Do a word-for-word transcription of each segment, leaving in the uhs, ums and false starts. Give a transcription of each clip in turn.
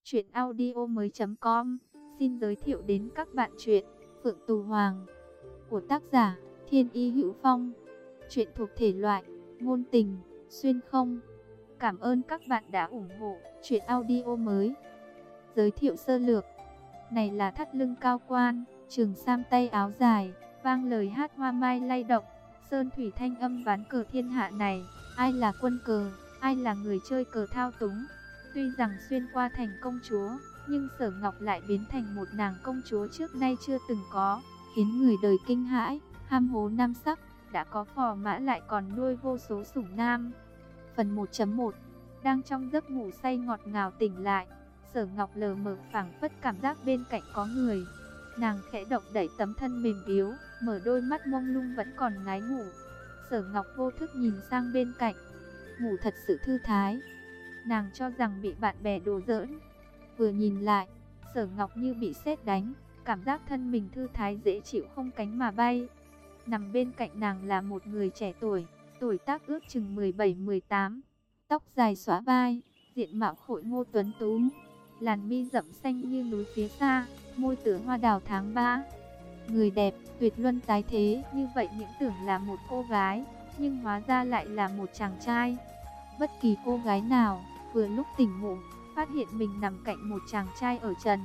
Truyện audio mới chấm com xin giới thiệu đến các bạn truyện Phượng Tù Hoàng của tác giả Thiên Y Hữu Phong. Truyện thuộc thể loại ngôn tình, xuyên không. Cảm ơn các bạn đã ủng hộ truyện audio mới. Giới thiệu sơ lược. Này là thắt lưng cao quan, trường sam tay áo dài, vang lời hát hoa mai lay động, sơn thủy thanh âm ván cờ thiên hạ này, ai là quân cờ, ai là người chơi cờ thao túng. Tuy rằng xuyên qua thành công chúa, nhưng Sở Ngọc lại biến thành một nàng công chúa trước nay chưa từng có, khiến người đời kinh hãi, ham hố nam sắc, đã có phò mã lại còn nuôi vô số sủng nam. Phần một chấm một. Đang trong giấc ngủ say ngọt ngào tỉnh lại, Sở Ngọc lờ mờ phảng phất cảm giác bên cạnh có người. Nàng khẽ động đẩy tấm thân mềm yếu, mở đôi mắt mông lung vẫn còn ngái ngủ. Sở Ngọc vô thức nhìn sang bên cạnh, ngủ thật sự thư thái. Nàng cho rằng bị bạn bè đùa giỡn. Vừa nhìn lại, Sở Ngọc như bị sét đánh, cảm giác thân mình thư thái dễ chịu không cánh mà bay. Nằm bên cạnh nàng là một người trẻ tuổi, tuổi tác ước chừng mười bảy mười tám, tóc dài xõa vai, diện mạo khôi ngô tuấn tú, làn mi rậm xanh như núi phía xa, môi tựa hoa đào tháng ba. Người đẹp, tuyệt luân tái thế, như vậy những tưởng là một cô gái, nhưng hóa ra lại là một chàng trai. Bất kỳ cô gái nào vừa lúc tỉnh ngủ, phát hiện mình nằm cạnh một chàng trai ở trần,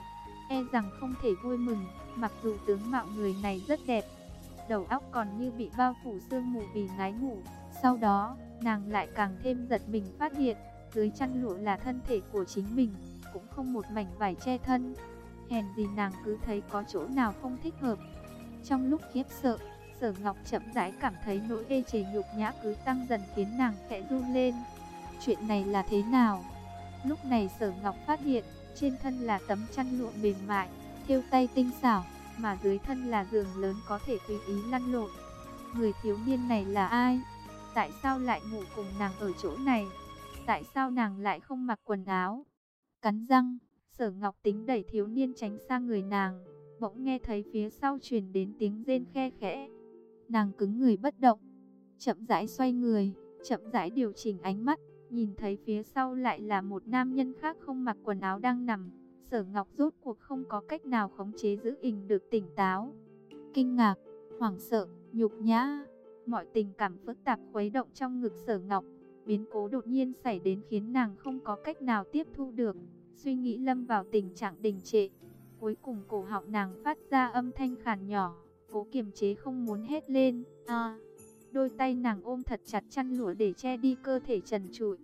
e rằng không thể vui mừng. Mặc dù tướng mạo người này rất đẹp, đầu óc còn như bị bao phủ sương mù vì ngái ngủ. Sau đó, nàng lại càng thêm giật mình phát hiện, dưới chăn lụa là thân thể của chính mình, cũng không một mảnh vải che thân. Hèn gì nàng cứ thấy có chỗ nào không thích hợp. Trong lúc khiếp sợ, Sở Ngọc chậm rãi cảm thấy nỗi ê chề nhục nhã cứ tăng dần khiến nàng khẽ run lên. Chuyện này là thế nào? Lúc này Sở Ngọc phát hiện, trên thân là tấm chăn lụa mềm mại, thêu tay tinh xảo, mà dưới thân là giường lớn có thể tùy ý lăn lộn. Người thiếu niên này là ai? Tại sao lại ngủ cùng nàng ở chỗ này? Tại sao nàng lại không mặc quần áo? Cắn răng, Sở Ngọc tính đẩy thiếu niên tránh sang người nàng, bỗng nghe thấy phía sau truyền đến tiếng rên khe khẽ. Nàng cứng người bất động, chậm rãi xoay người, chậm rãi điều chỉnh ánh mắt, nhìn thấy phía sau lại là một nam nhân khác không mặc quần áo đang nằm. Sở Ngọc rốt cuộc không có cách nào khống chế giữ ình được tỉnh táo. Kinh ngạc, hoảng sợ, nhục nhã, mọi tình cảm phức tạp khuấy động trong ngực Sở Ngọc. Biến cố đột nhiên xảy đến khiến nàng không có cách nào tiếp thu được, suy nghĩ lâm vào tình trạng đình trệ. Cuối cùng cổ họng nàng phát ra âm thanh khàn nhỏ, cố kiềm chế không muốn hét lên. À, đôi tay nàng ôm thật chặt chăn lụa để che đi cơ thể trần trụi.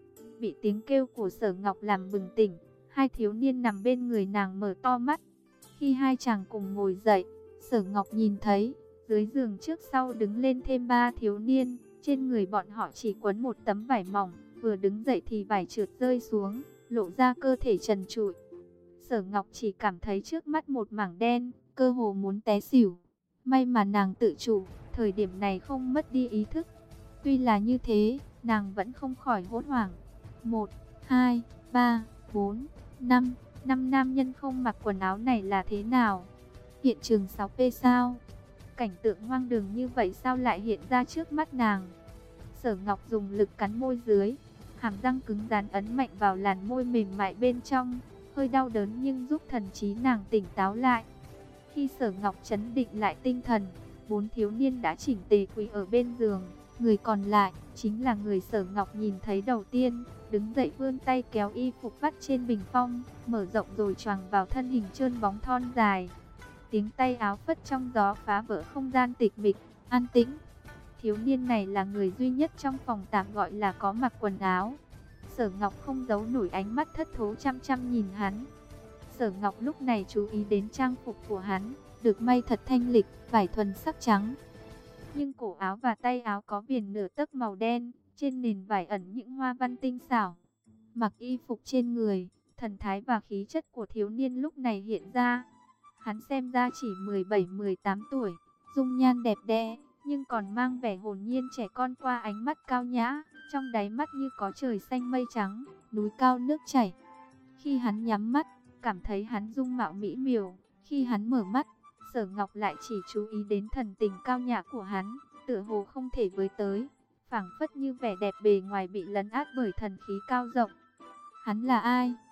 Bị tiếng kêu của Sở Ngọc làm bừng tỉnh, hai thiếu niên nằm bên người nàng mở to mắt. Khi hai chàng cùng ngồi dậy, Sở Ngọc nhìn thấy, dưới giường trước sau đứng lên thêm ba thiếu niên. Trên người bọn họ chỉ quấn một tấm vải mỏng, vừa đứng dậy thì vải trượt rơi xuống, lộ ra cơ thể trần trụi. Sở Ngọc chỉ cảm thấy trước mắt một mảng đen, cơ hồ muốn té xỉu. May mà nàng tự chủ, thời điểm này không mất đi ý thức. Tuy là như thế, nàng vẫn không khỏi hốt hoảng. Một, hai, ba, bốn, năm, năm nam nhân không mặc quần áo này là thế nào? Hiện trường sáu P sao? Cảnh tượng hoang đường như vậy sao lại hiện ra trước mắt nàng? Sở Ngọc dùng lực cắn môi dưới, hàm răng cứng rắn ấn mạnh vào làn môi mềm mại bên trong, hơi đau đớn nhưng giúp thần trí nàng tỉnh táo lại. Khi Sở Ngọc trấn định lại tinh thần, bốn thiếu niên đã chỉnh tề quỳ ở bên giường, người còn lại chính là người Sở Ngọc nhìn thấy đầu tiên, đứng dậy vươn tay kéo y phục vắt trên bình phong, mở rộng rồi choàng vào thân hình trơn bóng thon dài. Tiếng tay áo phất trong gió phá vỡ không gian tịch mịch, an tĩnh. Thiếu niên này là người duy nhất trong phòng tạm gọi là có mặc quần áo. Sở Ngọc không giấu nổi ánh mắt thất thố chăm chăm nhìn hắn. Sở Ngọc lúc này chú ý đến trang phục của hắn, được may thật thanh lịch, vải thuần sắc trắng. Nhưng cổ áo và tay áo có viền nửa tấc màu đen, trên nền vải ẩn những hoa văn tinh xảo. Mặc y phục trên người, thần thái và khí chất của thiếu niên lúc này hiện ra. Hắn xem ra chỉ mười bảy mười tám tuổi, dung nhan đẹp đẽ, nhưng còn mang vẻ hồn nhiên trẻ con qua ánh mắt cao nhã, trong đáy mắt như có trời xanh mây trắng, núi cao nước chảy. Khi hắn nhắm mắt, cảm thấy hắn dung mạo mỹ miều, khi hắn mở mắt, Sở Ngọc lại chỉ chú ý đến thần tình cao nhã của hắn, tựa hồ không thể với tới, phảng phất như vẻ đẹp bề ngoài bị lấn át bởi thần khí cao rộng. Hắn là ai?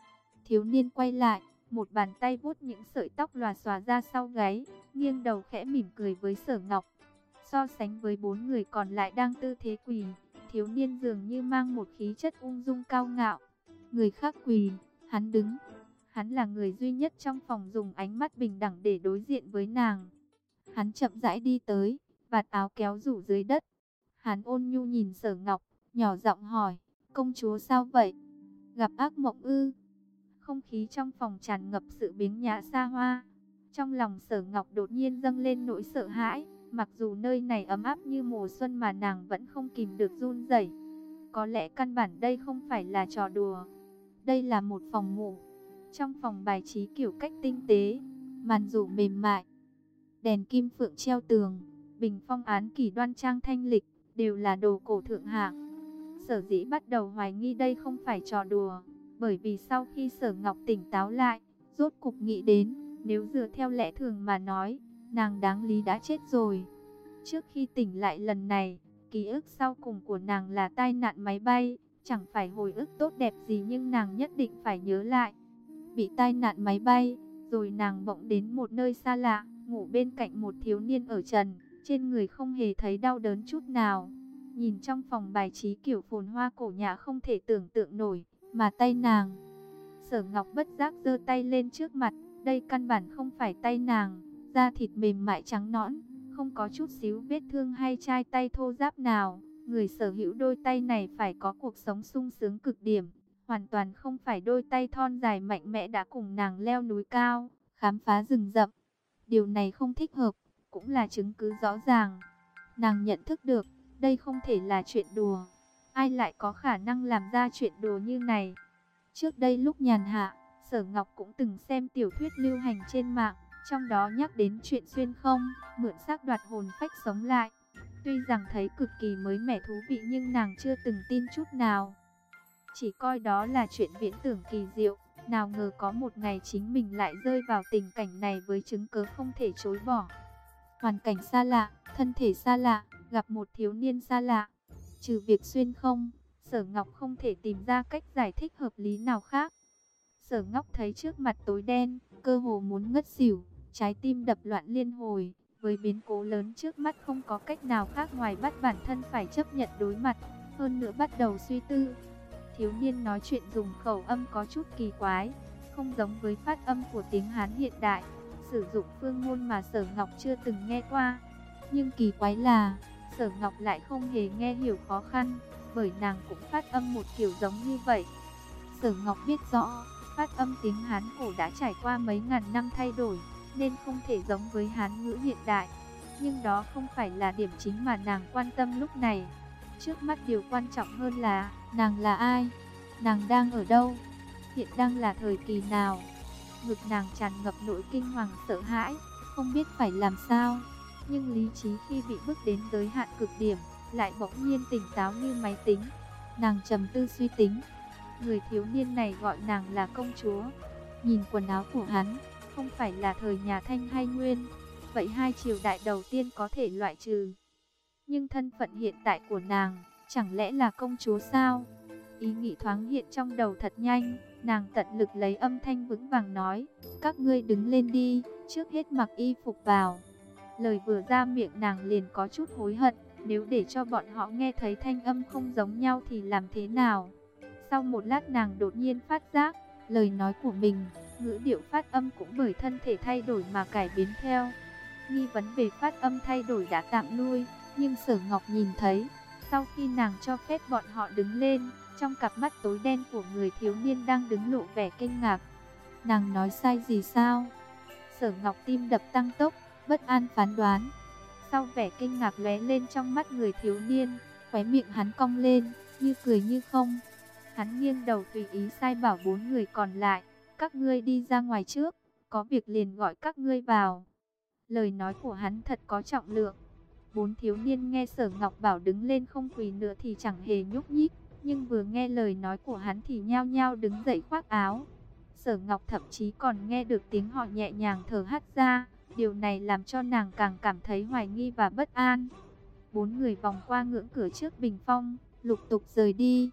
Thiếu niên quay lại, một bàn tay vuốt những sợi tóc lòa xòa ra sau gáy, nghiêng đầu khẽ mỉm cười với Sở Ngọc. So sánh với bốn người còn lại đang tư thế quỳ, thiếu niên dường như mang một khí chất ung dung cao ngạo. Người khác quỳ, hắn đứng. Hắn là người duy nhất trong phòng dùng ánh mắt bình đẳng để đối diện với nàng. Hắn chậm rãi đi tới, vạt áo kéo rủ dưới đất. Hắn ôn nhu nhìn Sở Ngọc, nhỏ giọng hỏi, công chúa sao vậy? Gặp ác mộng ư? Không khí trong phòng tràn ngập sự biếng nhã xa hoa. Trong lòng Sở Ngọc đột nhiên dâng lên nỗi sợ hãi. Mặc dù nơi này ấm áp như mùa xuân mà nàng vẫn không kìm được run rẩy. Có lẽ căn bản đây không phải là trò đùa. Đây là một phòng ngủ. Trong phòng bài trí kiểu cách tinh tế, màn rủ mềm mại, đèn kim phượng treo tường, bình phong án kỷ đoan trang thanh lịch, đều là đồ cổ thượng hạng. Sở Dĩ bắt đầu hoài nghi đây không phải trò đùa, bởi vì sau khi Sở Ngọc tỉnh táo lại, rốt cục nghĩ đến, nếu dựa theo lẽ thường mà nói, nàng đáng lý đã chết rồi. Trước khi tỉnh lại lần này, ký ức sau cùng của nàng là tai nạn máy bay, chẳng phải hồi ức tốt đẹp gì nhưng nàng nhất định phải nhớ lại. Bị tai nạn máy bay, rồi nàng bỗng đến một nơi xa lạ, ngủ bên cạnh một thiếu niên ở trần, trên người không hề thấy đau đớn chút nào. Nhìn trong phòng bài trí kiểu phồn hoa cổ nhã không thể tưởng tượng nổi, mà tay nàng. Sở Ngọc bất giác giơ tay lên trước mặt, đây căn bản không phải tay nàng, da thịt mềm mại trắng nõn, không có chút xíu vết thương hay chai tay thô ráp nào. Người sở hữu đôi tay này phải có cuộc sống sung sướng cực điểm, hoàn toàn không phải đôi tay thon dài mạnh mẽ đã cùng nàng leo núi cao, khám phá rừng rậm. Điều này không thích hợp, cũng là chứng cứ rõ ràng. Nàng nhận thức được, đây không thể là chuyện đùa. Ai lại có khả năng làm ra chuyện đùa như này? Trước đây lúc nhàn hạ, Sở Ngọc cũng từng xem tiểu thuyết lưu hành trên mạng, trong đó nhắc đến chuyện xuyên không, mượn xác đoạt hồn phách sống lại. Tuy rằng thấy cực kỳ mới mẻ thú vị nhưng nàng chưa từng tin chút nào. Chỉ coi đó là chuyện viễn tưởng kỳ diệu, nào ngờ có một ngày chính mình lại rơi vào tình cảnh này với chứng cớ không thể chối bỏ. Hoàn cảnh xa lạ, thân thể xa lạ, gặp một thiếu niên xa lạ. Trừ việc xuyên không, Sở Ngọc không thể tìm ra cách giải thích hợp lý nào khác. Sở Ngọc thấy trước mặt tối đen, cơ hồ muốn ngất xỉu, trái tim đập loạn liên hồi. Với biến cố lớn trước mắt không có cách nào khác ngoài bắt bản thân phải chấp nhận đối mặt, hơn nữa bắt đầu suy tư. Thiếu niên nói chuyện dùng khẩu âm có chút kỳ quái, không giống với phát âm của tiếng Hán hiện đại, sử dụng phương ngôn mà Sở Ngọc chưa từng nghe qua. Nhưng kỳ quái là, Sở Ngọc lại không hề nghe hiểu khó khăn, bởi nàng cũng phát âm một kiểu giống như vậy. Sở Ngọc biết rõ, phát âm tiếng Hán cổ đã trải qua mấy ngàn năm thay đổi, nên không thể giống với Hán ngữ hiện đại. Nhưng đó không phải là điểm chính mà nàng quan tâm lúc này. Trước mắt điều quan trọng hơn là, nàng là ai? Nàng đang ở đâu? Hiện đang là thời kỳ nào? Ngực nàng tràn ngập nỗi kinh hoàng sợ hãi, không biết phải làm sao. Nhưng lý trí khi bị bước đến giới hạn cực điểm, lại bỗng nhiên tỉnh táo như máy tính. Nàng trầm tư suy tính. Người thiếu niên này gọi nàng là công chúa. Nhìn quần áo của hắn, không phải là thời nhà Thanh hay Nguyên. Vậy hai triều đại đầu tiên có thể loại trừ. Nhưng thân phận hiện tại của nàng, chẳng lẽ là công chúa sao? Ý nghĩ thoáng hiện trong đầu thật nhanh, nàng tận lực lấy âm thanh vững vàng nói, các ngươi đứng lên đi, trước hết mặc y phục vào. Lời vừa ra miệng nàng liền có chút hối hận, nếu để cho bọn họ nghe thấy thanh âm không giống nhau thì làm thế nào? Sau một lát nàng đột nhiên phát giác, lời nói của mình, ngữ điệu phát âm cũng bởi thân thể thay đổi mà cải biến theo. Nghi vấn về phát âm thay đổi đã tạm lui, nhưng Sở Ngọc nhìn thấy, sau khi nàng cho phép bọn họ đứng lên, trong cặp mắt tối đen của người thiếu niên đang đứng lộ vẻ kinh ngạc. Nàng nói sai gì sao? Sở Ngọc tim đập tăng tốc, bất an phán đoán. Sau vẻ kinh ngạc lóe lên trong mắt người thiếu niên, khóe miệng hắn cong lên, như cười như không. Hắn nghiêng đầu tùy ý sai bảo bốn người còn lại, các ngươi đi ra ngoài trước, có việc liền gọi các ngươi vào. Lời nói của hắn thật có trọng lượng. Bốn thiếu niên nghe Sở Ngọc bảo đứng lên không quỳ nữa thì chẳng hề nhúc nhích, nhưng vừa nghe lời nói của hắn thì nhao nhao đứng dậy khoác áo. Sở Ngọc thậm chí còn nghe được tiếng họ nhẹ nhàng thở hắt ra, điều này làm cho nàng càng cảm thấy hoài nghi và bất an. Bốn người vòng qua ngưỡng cửa trước bình phong, lục tục rời đi.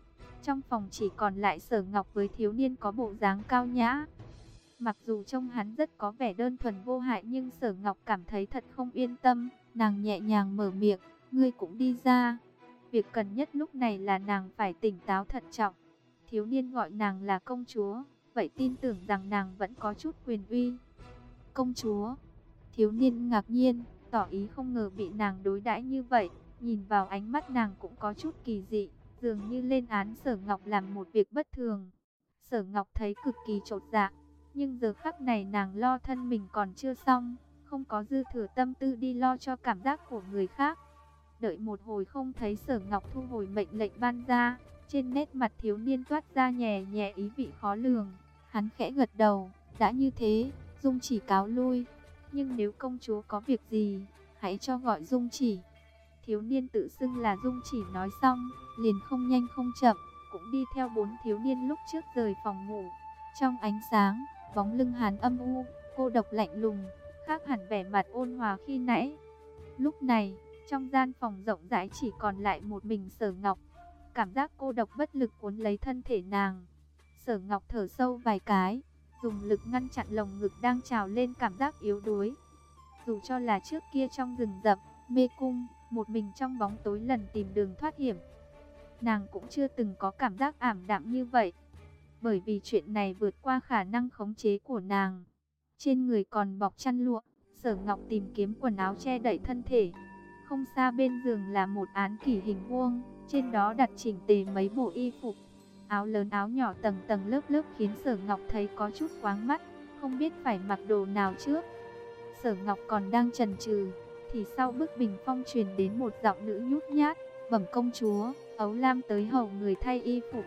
Trong phòng chỉ còn lại Sở Ngọc với thiếu niên có bộ dáng cao nhã. Mặc dù trông hắn rất có vẻ đơn thuần vô hại, nhưng Sở Ngọc cảm thấy thật không yên tâm. Nàng nhẹ nhàng mở miệng, ngươi cũng đi ra. Việc cần nhất lúc này là nàng phải tỉnh táo thận trọng. Thiếu niên gọi nàng là công chúa, vậy tin tưởng rằng nàng vẫn có chút quyền uy. Công chúa? Thiếu niên ngạc nhiên, tỏ ý không ngờ bị nàng đối đãi như vậy. Nhìn vào ánh mắt nàng cũng có chút kỳ dị, dường như lên án Sở Ngọc làm một việc bất thường. Sở Ngọc thấy cực kỳ chột dạ, nhưng giờ khắc này nàng lo thân mình còn chưa xong, không có dư thừa tâm tư đi lo cho cảm giác của người khác. Đợi một hồi không thấy Sở Ngọc thu hồi mệnh lệnh ban ra, trên nét mặt thiếu niên toát ra nhẹ nhẹ ý vị khó lường. Hắn khẽ gật đầu, đã như thế, Dung Chỉ cáo lui. Nhưng nếu công chúa có việc gì, hãy cho gọi Dung Chỉ. Thiếu niên tự xưng là Dung Chỉ nói xong, liền không nhanh không chậm, cũng đi theo bốn thiếu niên lúc trước rời phòng ngủ. Trong ánh sáng, bóng lưng hắn âm u, cô độc lạnh lùng, khác hẳn vẻ mặt ôn hòa khi nãy. Lúc này, trong gian phòng rộng rãi chỉ còn lại một mình Sở Ngọc. Cảm giác cô độc bất lực cuốn lấy thân thể nàng. Sở Ngọc thở sâu vài cái, dùng lực ngăn chặn lồng ngực đang trào lên cảm giác yếu đuối. Dù cho là trước kia trong rừng rậm, mê cung, một mình trong bóng tối lần tìm đường thoát hiểm, nàng cũng chưa từng có cảm giác ảm đạm như vậy. Bởi vì chuyện này vượt qua khả năng khống chế của nàng. Trên người còn bọc chăn lụa, Sở Ngọc tìm kiếm quần áo che đậy thân thể. Không xa bên giường là một án kỷ hình vuông, trên đó đặt chỉnh tề mấy bộ y phục. Áo lớn áo nhỏ tầng tầng lớp lớp khiến Sở Ngọc thấy có chút choáng mắt, không biết phải mặc đồ nào trước. Sở Ngọc còn đang chần chừ, thì sau bức bình phong truyền đến một giọng nữ nhút nhát, bẩm công chúa, Ấu Lam tới hầu người thay y phục.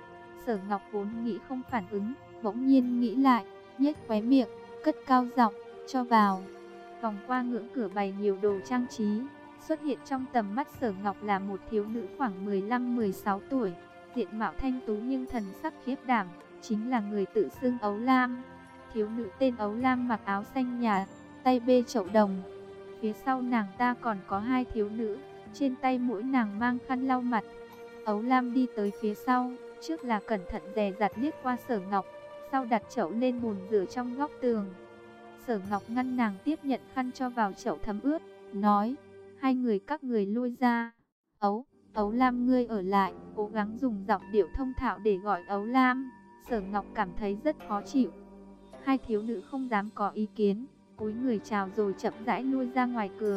Sở Ngọc vốn nghĩ không phản ứng, bỗng nhiên nghĩ lại, nhếch khóe miệng, cất cao giọng, cho vào. Vòng qua ngưỡng cửa bày nhiều đồ trang trí, xuất hiện trong tầm mắt Sở Ngọc là một thiếu nữ khoảng mười lăm mười sáu tuổi, diện mạo thanh tú nhưng thần sắc khiếp đảm, chính là người tự xưng Ấu Lam. Thiếu nữ tên Ấu Lam mặc áo xanh nhạt, tay bê chậu đồng. Phía sau nàng ta còn có hai thiếu nữ, trên tay mỗi nàng mang khăn lau mặt. Ấu Lam đi tới phía sau, trước là cẩn thận dè dặt liếc qua Sở Ngọc, sau đặt chậu lên bồn rửa trong góc tường. Sở Ngọc ngăn nàng tiếp nhận khăn cho vào chậu thấm ướt, nói, hai người các người lui ra. Ấu, Ấu Lam ngươi ở lại, cố gắng dùng giọng điệu thông thạo để gọi Ấu Lam. Sở Ngọc cảm thấy rất khó chịu. Hai thiếu nữ không dám có ý kiến, cúi người chào rồi chậm rãi lui ra ngoài cửa.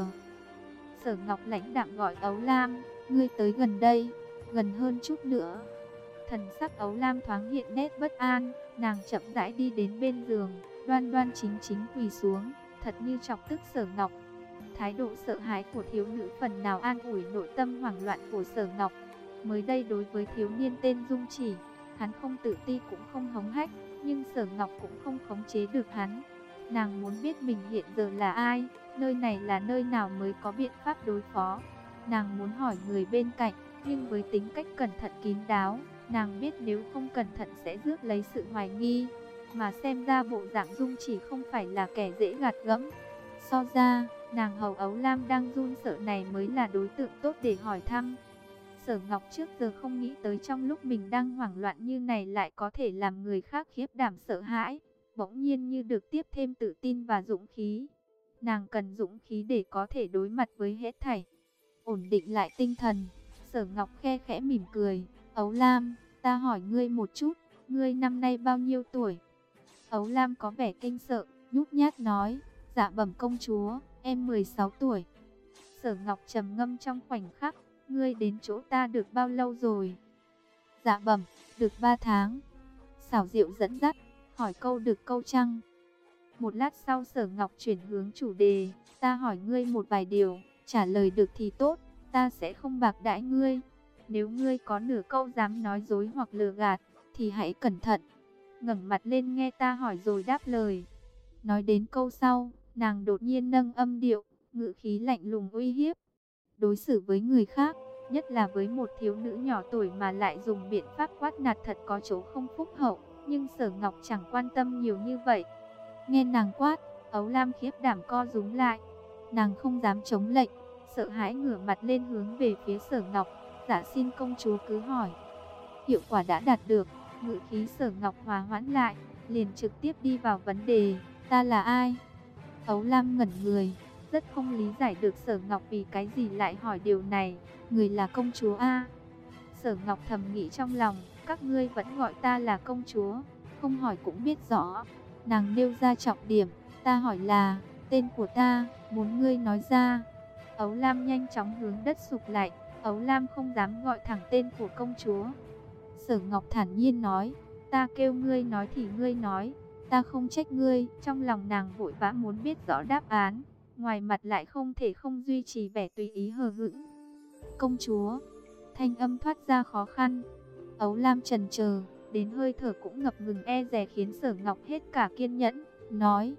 Sở Ngọc lãnh đạm gọi Ấu Lam, ngươi tới gần đây, gần hơn chút nữa. Thần sắc Ấu Lam thoáng hiện nét bất an, nàng chậm rãi đi đến bên giường, đoan đoan chính chính quỳ xuống, thật như chọc tức Sở Ngọc. Thái độ sợ hãi của thiếu nữ phần nào an ủi nội tâm hoảng loạn của Sở Ngọc. Mới đây đối với thiếu niên tên Dung Chỉ, hắn không tự ti cũng không hống hách, nhưng Sở Ngọc cũng không khống chế được hắn. Nàng muốn biết mình hiện giờ là ai, nơi này là nơi nào mới có biện pháp đối phó. Nàng muốn hỏi người bên cạnh, nhưng với tính cách cẩn thận kín đáo, nàng biết nếu không cẩn thận sẽ rước lấy sự hoài nghi. Mà xem ra bộ dạng Dung Chỉ không phải là kẻ dễ gạt gẫm. So ra, nàng hầu Ấu Lam đang run sợ này mới là đối tượng tốt để hỏi thăm. Sở Ngọc trước giờ không nghĩ tới trong lúc mình đang hoảng loạn như này lại có thể làm người khác khiếp đảm sợ hãi. Bỗng nhiên như được tiếp thêm tự tin và dũng khí. Nàng cần dũng khí để có thể đối mặt với hết thảy. Ổn định lại tinh thần, Sở Ngọc khe khẽ mỉm cười. Ấu Lam, ta hỏi ngươi một chút, ngươi năm nay bao nhiêu tuổi? Ấu Lam có vẻ kinh sợ, nhút nhát nói, dạ bẩm công chúa, em mười sáu tuổi. Sở Ngọc trầm ngâm trong khoảnh khắc, ngươi đến chỗ ta được bao lâu rồi? Dạ bẩm, được ba tháng. Xảo diệu dẫn dắt, hỏi câu được câu trăng. Một lát sau Sở Ngọc chuyển hướng chủ đề, ta hỏi ngươi một vài điều, trả lời được thì tốt, ta sẽ không bạc đãi ngươi. Nếu ngươi có nửa câu dám nói dối hoặc lừa gạt, thì hãy cẩn thận. Ngẩng mặt lên nghe ta hỏi rồi đáp lời. Nói đến câu sau, nàng đột nhiên nâng âm điệu, ngữ khí lạnh lùng uy hiếp. Đối xử với người khác, nhất là với một thiếu nữ nhỏ tuổi mà lại dùng biện pháp quát nạt thật có chỗ không phúc hậu. Nhưng Sở Ngọc chẳng quan tâm nhiều như vậy. Nghe nàng quát, Ấu Lam khiếp đảm co rúm lại. Nàng không dám chống lệnh, sợ hãi ngửa mặt lên hướng về phía Sở Ngọc. Dạ xin công chúa cứ hỏi. hiệu quả đã đạt được. Ngữ khí Sở Ngọc hòa hoãn lại, liền trực tiếp đi vào vấn đề. Ta là ai? Ấu Lam ngẩn người, rất không lý giải được Sở Ngọc vì cái gì lại hỏi điều này. Người là công chúa a? Sở Ngọc thầm nghĩ trong lòng, các ngươi vẫn gọi ta là công chúa, không hỏi cũng biết rõ. Nàng nêu ra trọng điểm, ta hỏi là, tên của ta, muốn ngươi nói ra. Ấu Lam nhanh chóng hướng đất sụp lại, Ấu Lam không dám gọi thẳng tên của công chúa. Sở Ngọc thản nhiên nói, ta kêu ngươi nói thì ngươi nói, ta không trách ngươi. Trong lòng nàng vội vã muốn biết rõ đáp án, ngoài mặt lại không thể không duy trì vẻ tùy ý hờ hững. Công chúa, thanh âm thoát ra khó khăn. Ấu Lam chần chờ, đến hơi thở cũng ngập ngừng e dè khiến Sở Ngọc hết cả kiên nhẫn, nói.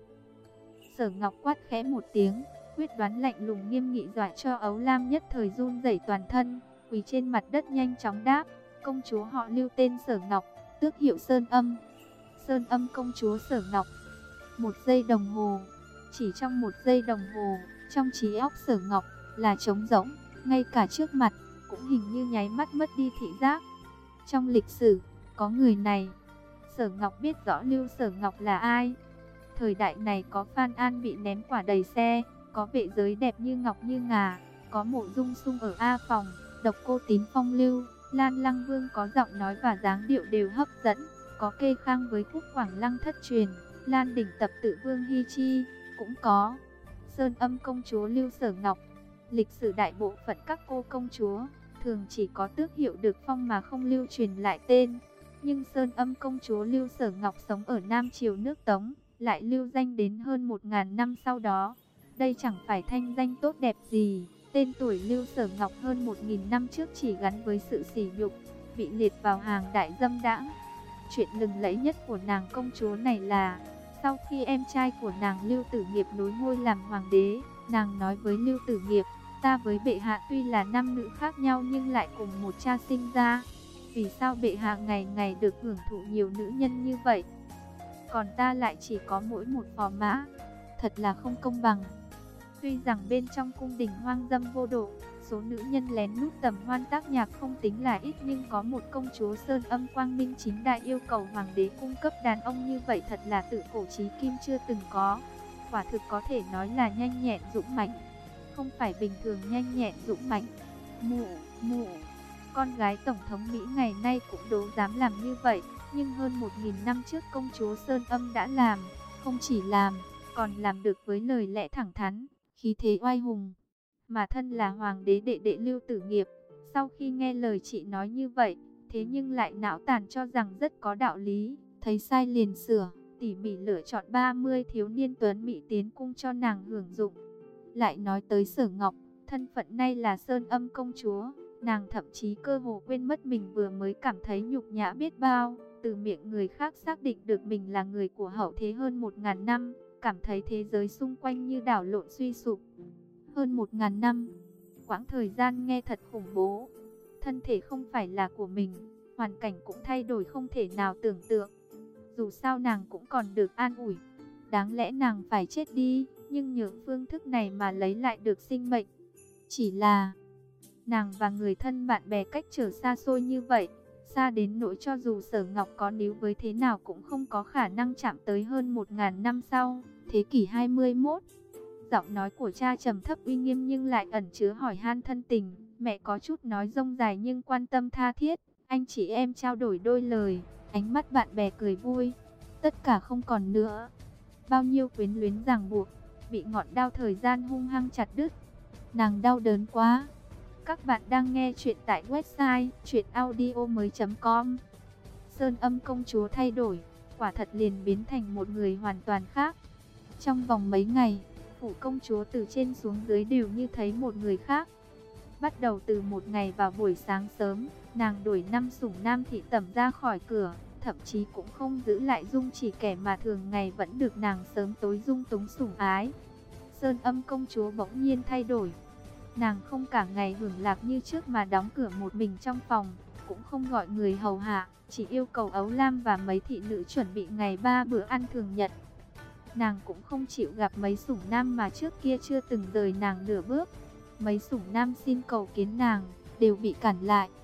Sở Ngọc quát khẽ một tiếng, quyết đoán lạnh lùng nghiêm nghị dọa cho Ấu Lam nhất thời run rẩy toàn thân, quỳ trên mặt đất nhanh chóng đáp, công chúa họ Lưu tên Sở Ngọc, tước hiệu Sơn Âm. Sơn Âm công chúa Sở Ngọc. Một giây đồng hồ, chỉ trong một giây đồng hồ, trong trí óc Sở Ngọc là trống rỗng, ngay cả trước mặt cũng hình như nháy mắt mất đi thị giác. Trong lịch sử có người này, Sở Ngọc biết rõ Lưu Sở Ngọc là ai. Thời đại này có Phan An bị ném quả đầy xe, có vệ giới đẹp như ngọc như ngà, có Mộ Dung Sung ở A phòng, độc cô Tín phong lưu, Lan Lăng Vương có giọng nói và dáng điệu đều hấp dẫn, có Kê Khang với khúc Quảng Lăng thất truyền, Lan Đỉnh tập tự Vương Hi Chi, cũng có Sơn Âm công chúa Lưu Sở Ngọc. Lịch sử đại bộ phận các cô công chúa thường chỉ có tước hiệu được phong mà không lưu truyền lại tên, nhưng Sơn Âm công chúa Lưu Sở Ngọc sống ở Nam Triều nước Tống, lại lưu danh đến hơn một ngàn năm sau đó. Đây chẳng phải thanh danh tốt đẹp gì. Tên tuổi Lưu Sở Ngọc hơn một nghìn năm trước chỉ gắn với sự sỉ nhục, bị liệt vào hàng đại dâm đãng. Chuyện lừng lẫy nhất của nàng công chúa này là, sau khi em trai của nàng Lưu Tử Nghiệp nối ngôi làm hoàng đế, nàng nói với Lưu Tử Nghiệp, ta với bệ hạ tuy là nam nữ khác nhau nhưng lại cùng một cha sinh ra. Vì sao bệ hạ ngày ngày được hưởng thụ nhiều nữ nhân như vậy, còn ta lại chỉ có mỗi một phò mã? Thật là không công bằng. Tuy rằng bên trong cung đình hoang dâm vô độ, số nữ nhân lén lút tầm hoan tác nhạc không tính là ít, nhưng có một công chúa Sơn Âm quang minh chính đại yêu cầu hoàng đế cung cấp đàn ông như vậy thật là tự cổ chí kim chưa từng có. Quả thực có thể nói là nhanh nhẹn dũng mãnh, không phải bình thường nhanh nhẹn dũng mãnh. Mụ, mụ, con gái tổng thống Mỹ ngày nay cũng đố dám làm như vậy, nhưng hơn một nghìn năm trước công chúa Sơn Âm đã làm, không chỉ làm, còn làm được với lời lẽ thẳng thắn, khí thế oai hùng. Mà thân là hoàng đế đệ đệ Lưu Tử Nghiệp, sau khi nghe lời chị nói như vậy, thế nhưng lại não tàn cho rằng rất có đạo lý, thấy sai liền sửa, tỉ mỉ lựa chọn ba mươi thiếu niên tuấn mỹ tiến cung cho nàng hưởng dụng. Lại nói tới Sở Ngọc, thân phận nay là Sơn Âm công chúa, nàng thậm chí cơ hồ quên mất mình vừa mới cảm thấy nhục nhã biết bao, từ miệng người khác xác định được mình là người của hậu thế hơn một ngàn năm, cảm thấy thế giới xung quanh như đảo lộn suy sụp. Hơn một ngàn năm, quãng thời gian nghe thật khủng bố. Thân thể không phải là của mình, hoàn cảnh cũng thay đổi không thể nào tưởng tượng. Dù sao nàng cũng còn được an ủi, đáng lẽ nàng phải chết đi, nhưng nhờ phương thức này mà lấy lại được sinh mệnh. Chỉ là nàng và người thân bạn bè cách trở xa xôi như vậy, xa đến nỗi cho dù Sở Ngọc có níu với thế nào cũng không có khả năng chạm tới hơn một ngàn năm sau, thế kỷ hai mươi mốt. Giọng nói của cha trầm thấp uy nghiêm nhưng lại ẩn chứa hỏi han thân tình, mẹ có chút nói rông dài nhưng quan tâm tha thiết. Anh chị em trao đổi đôi lời, ánh mắt bạn bè cười vui. Tất cả không còn nữa. Bao nhiêu quyến luyến ràng buộc, bị ngọn đao thời gian hung hăng chặt đứt. Nàng đau đớn quá. Các bạn đang nghe chuyện tại website truyện audio mới chấm com. Sơn Âm công chúa thay đổi, quả thật liền biến thành một người hoàn toàn khác. Trong vòng mấy ngày, phủ công chúa từ trên xuống dưới đều như thấy một người khác. Bắt đầu từ một ngày vào buổi sáng sớm, nàng đuổi năm sủng nam thị tẩm ra khỏi cửa, thậm chí cũng không giữ lại Dung Chỉ kẻ mà thường ngày vẫn được nàng sớm tối dung túng sủng ái. Sơn Âm công chúa bỗng nhiên thay đổi. Nàng không cả ngày hưởng lạc như trước mà đóng cửa một mình trong phòng, cũng không gọi người hầu hạ, chỉ yêu cầu Ấu Lam và mấy thị nữ chuẩn bị ngày ba bữa ăn thường nhật. Nàng cũng không chịu gặp mấy sủng nam mà trước kia chưa từng rời nàng nửa bước. Mấy sủng nam xin cầu kiến nàng, đều bị cản lại.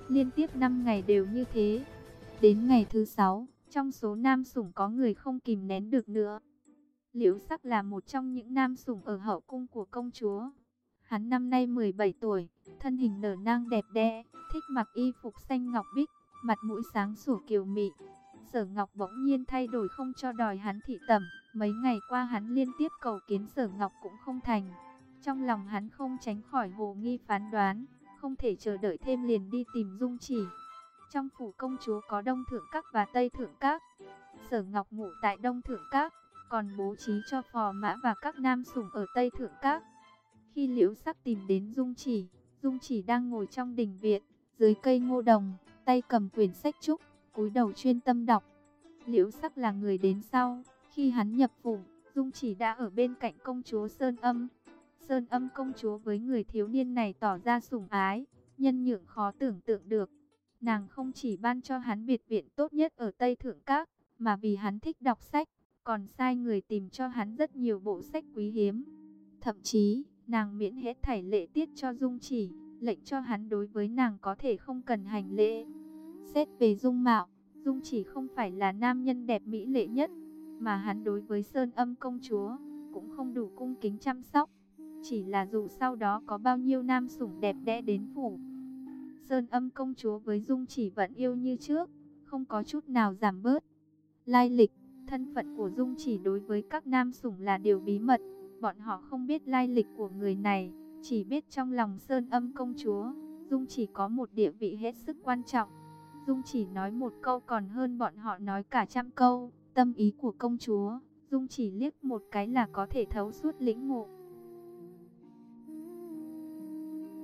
liên tiếp năm ngày đều như thế. Đến ngày thứ sáu, trong số nam sủng có người không kìm nén được nữa. Liễu Sắc là một trong những nam sủng ở hậu cung của công chúa. Hắn năm nay mười bảy tuổi, thân hình nở nang đẹp đẽ, thích mặc y phục xanh ngọc bích, mặt mũi sáng sủa kiều mị. Sở Ngọc bỗng nhiên thay đổi không cho đòi hắn thị tẩm, mấy ngày qua hắn liên tiếp cầu kiến Sở Ngọc cũng không thành. Trong lòng hắn không tránh khỏi hồ nghi phán đoán, không thể chờ đợi thêm liền đi tìm Dung Chỉ. Trong phủ công chúa có Đông Thượng Các và Tây Thượng Các. Sở Ngọc ngủ tại Đông Thượng Các, còn bố trí cho phò mã và các nam sủng ở Tây Thượng Các. Khi Liễu Sắc tìm đến Dung Chỉ, Dung Chỉ đang ngồi trong đình viện, dưới cây ngô đồng, tay cầm quyển sách trúc, cúi đầu chuyên tâm đọc. Liễu Sắc là người đến sau, khi hắn nhập phủ, Dung Chỉ đã ở bên cạnh công chúa Sơn Âm. Sơn Âm công chúa với người thiếu niên này tỏ ra sủng ái, nhân nhượng khó tưởng tượng được. Nàng không chỉ ban cho hắn biệt viện tốt nhất ở Tây Thượng Các, mà vì hắn thích đọc sách, còn sai người tìm cho hắn rất nhiều bộ sách quý hiếm. Thậm chí, nàng miễn hết thảy lễ tiết cho Dung Chỉ, lệnh cho hắn đối với nàng có thể không cần hành lễ. Xét về dung mạo, Dung Chỉ không phải là nam nhân đẹp mỹ lệ nhất, mà hắn đối với Sơn Âm công chúa cũng không đủ cung kính chăm sóc. Chỉ là dù sau đó có bao nhiêu nam sủng đẹp đẽ đến phủ, Sơn Âm công chúa với Dung Chỉ vẫn yêu như trước, không có chút nào giảm bớt. Lai lịch, thân phận của Dung Chỉ đối với các nam sủng là điều bí mật. Bọn họ không biết lai lịch của người này, chỉ biết trong lòng Sơn Âm công chúa, Dung Chỉ có một địa vị hết sức quan trọng. Dung Chỉ nói một câu còn hơn bọn họ nói cả trăm câu. Tâm ý của công chúa, Dung Chỉ liếc một cái là có thể thấu suốt lĩnh ngộ.